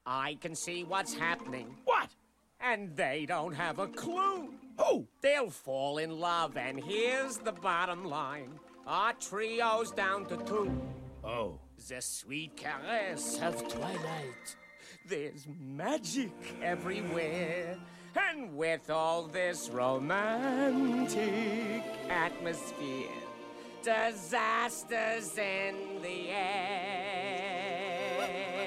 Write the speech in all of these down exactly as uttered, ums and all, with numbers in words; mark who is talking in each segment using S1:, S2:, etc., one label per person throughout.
S1: I can see what's happening.
S2: What?
S1: And they don't have a clue.
S2: Who?
S1: They'll fall in love, and here's the bottom line. Our trio's down to two.
S2: Oh.
S1: The sweet caress of twilight. There's magic everywhere. And with all this romantic atmosphere, disasters in the air.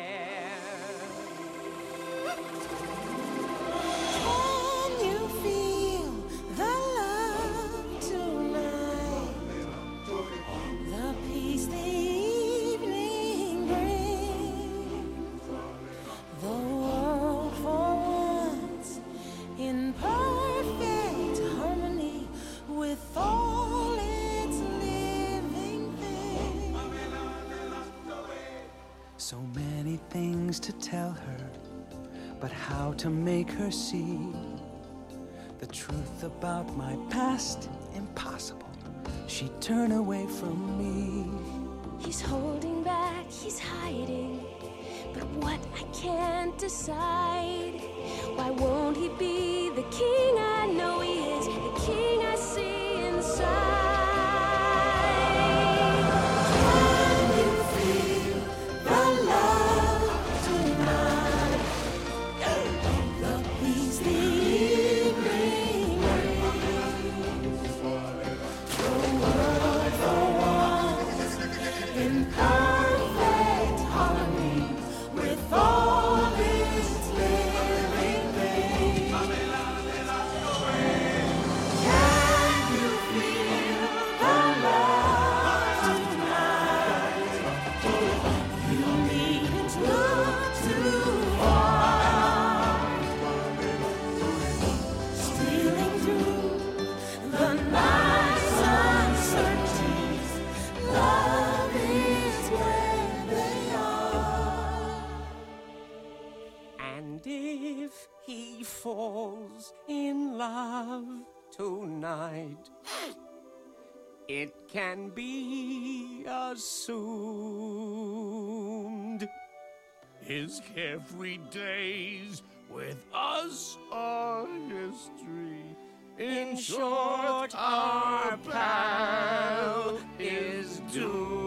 S3: Can you feel the love tonight? The peace the evening brings. The world for once in perfect harmony with all its living things.
S4: So many things to tell her, but how to make her see the truth about my past? Impossible. She'd turn away from me.
S5: He's holding back, he's hiding, but what I can't decide. Why won't he be the king I know he is, the king I see inside?
S3: Can you feel the love tonight? The peace the evening brings. The world for once in perfect harmony with all its living things. Can you feel the love tonight? You needn't look too far. Stealing through the night's uncertainties, love is where they are.
S1: And if he falls in love tonight, it can be assumed
S2: His carefree days with us are history. In short, our pal is doomed.